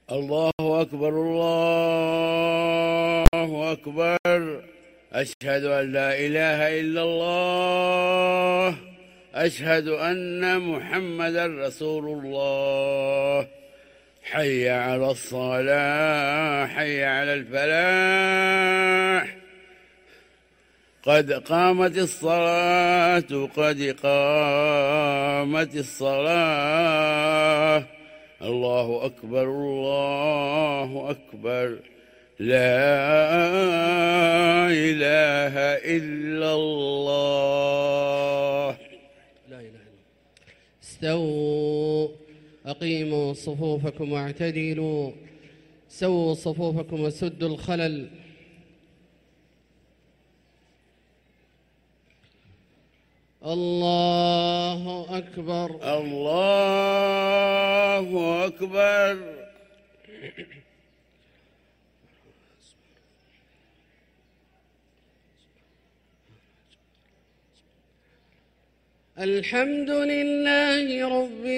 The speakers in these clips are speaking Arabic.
الله أكبر الله أكبر. أشهد أن لا إله إلا الله. أشهد أن محمدا رسول الله. حي على الصلاة، حي على الفلاح. قد قامت الصلاة، قد قامت الصلاة. الله أكبر الله أكبر. لا إله إلا الله. لا إله إلا الله. استووا، أقيموا صفوفكم واعتدلوا، سووا صفوفكم وسدوا الخلل. الله أكبر الله أكبر. الحمد لله رب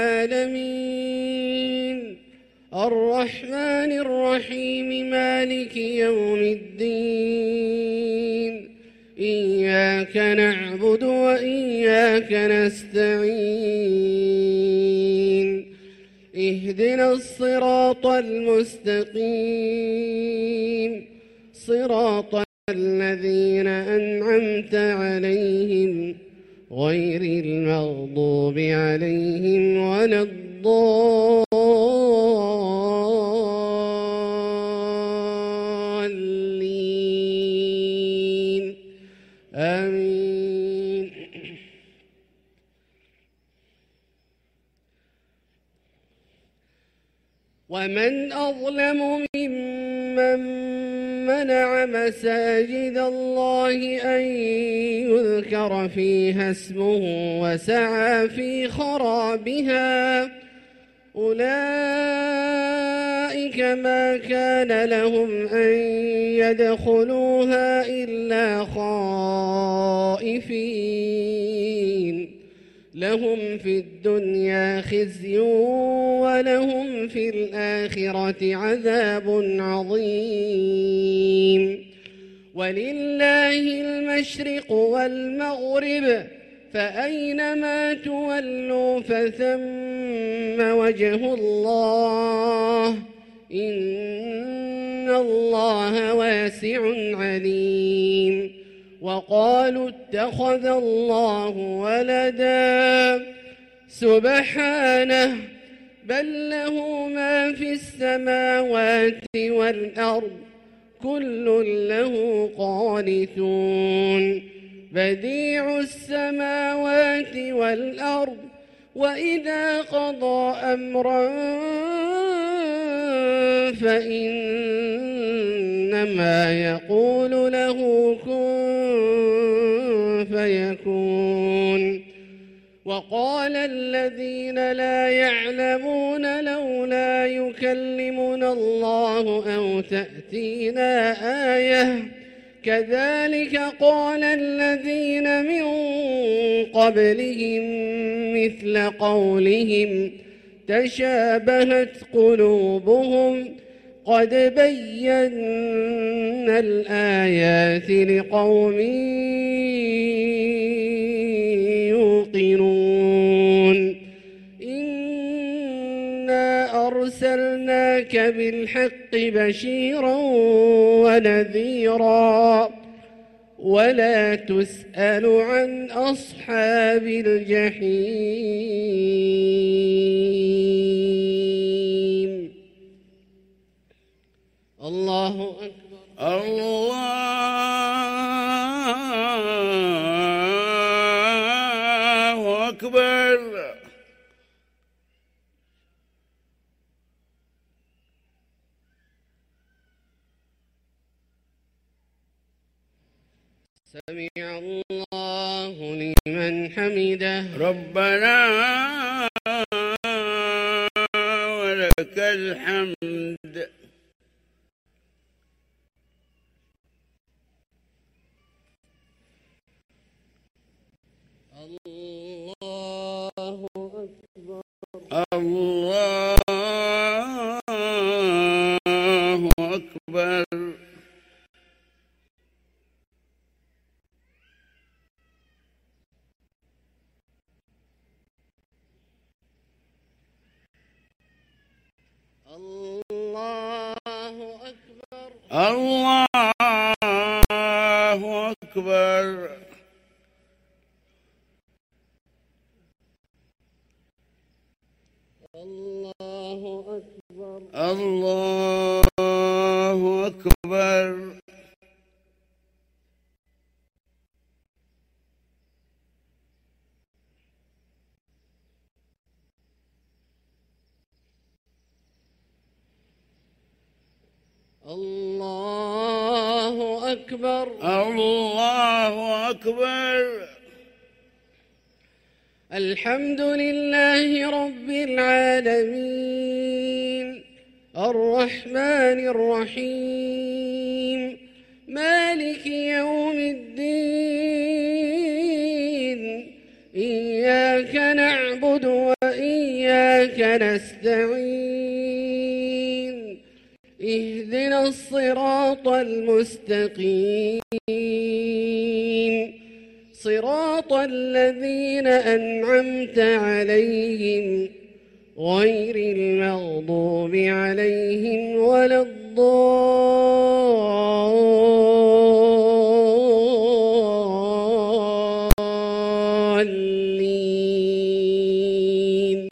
العالمين، الرحمن الرحيم، مالك يوم الدين. إياك نعبد وإياك نستعين. اهدنا الصراط المستقيم، صراط الذين أنعمت عليهم غير المغضوب عليهم ولا الضالين. آمين. ومن أظلم ممن منع مساجد الله أن يذكر فيها اسمه وسعى في خرابها. أولئك ما كان لهم أن يدخلوها إلا خائفين. لهم في الدنيا خزي ولهم في الآخرة عذاب عظيم. ولله المشرق والمغرب، فأينما تولوا فثم وجه الله، إن الله واسع عليم. وقالوا اتخذ الله ولدا، سبحانه، بل له ما في السماوات والأرض، كل له قانتون. بديع السماوات والأرض، وإذا قضى أمرا فإنما يقول له كن فيكون. وقال الذين لا يعلمون لولا يكلمنا الله أو تأتينا آية، كذلك قال الذين من قبلهم مثل قولهم تشابهت قلوبهم، قد بينا الآيات لقوم يوقنون. إنا أرسلناك بالحق بشيرا ونذيرا، ولا تسأل عن أصحاب الجحيم. الله أكبر الله أكبر. سمع الله لمن حمده. ربنا ولك الحمد. الله أكبر الله أكبر الله أكبر الله أكبر الله أكبر الله أكبر الله أكبر الله أكبر الحمد لله رب العالمين الرحمن الرحيم مالك يوم الدين إياك نعبد وإياك نستعين اهدنا الصراط المستقيم صراط الذين أنعمت عليهم غير المغضوب عليهم ولا الضالين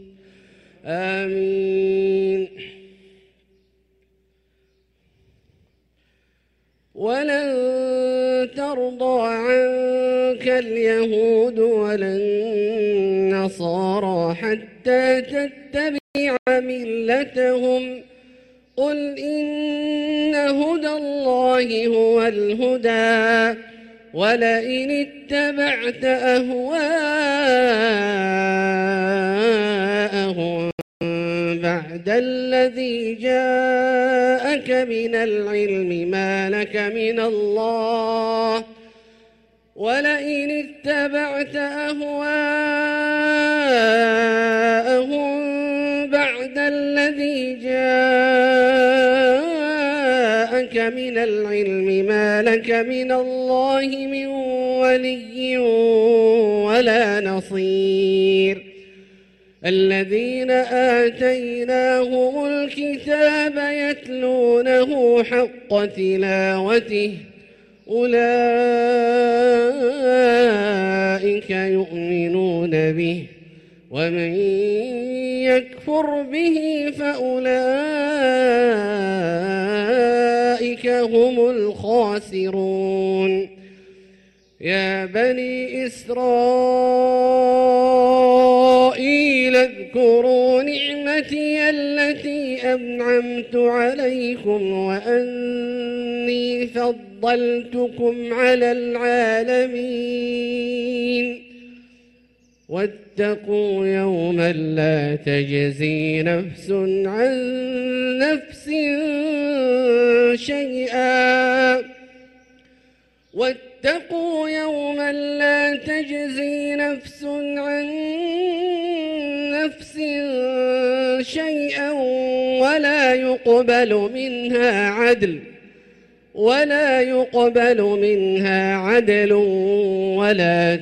آمين ولن ترضى عنك اليهود ولا النصارى حتى تتبع ملتهم قل إن هدى الله هو الهدى ولئن اتبعت أهواءهم بعد الذي جاءك من العلم ما لك من الله ولئن اتبعت أهواءهم بعد الذي جاءك من العلم ما لك من الله من ولي ولا نصير الذين آتيناهم الكتاب يتلونه حق تلاوته أولئك يؤمنون به ومن يكفر به فأولئك هم الخاسرون يا بني إسرائيل اذكروا نعمتي التي أنعمت عليكم وأني فضلتكم على العالمين واتقوا يوما لا تجزي نفس عن نفس شيئا واتقوا يوما لا تجزي نفس عن نفس شيئا ولا يقبل منها عدل ولا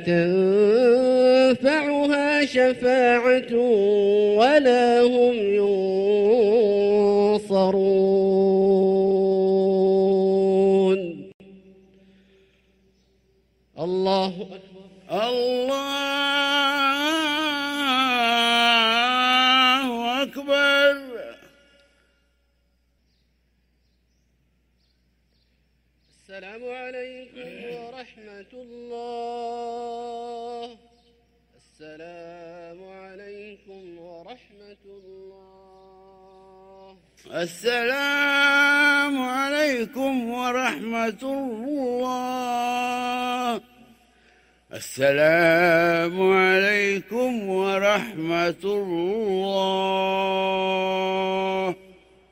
تنفعها شفاعة ولا هم ينصرون الله أكبر الله أكبر السلام عليكم ورحمة الله السلام عليكم ورحمة الله السلام عليكم ورحمة الله السلام عليكم ورحمة الله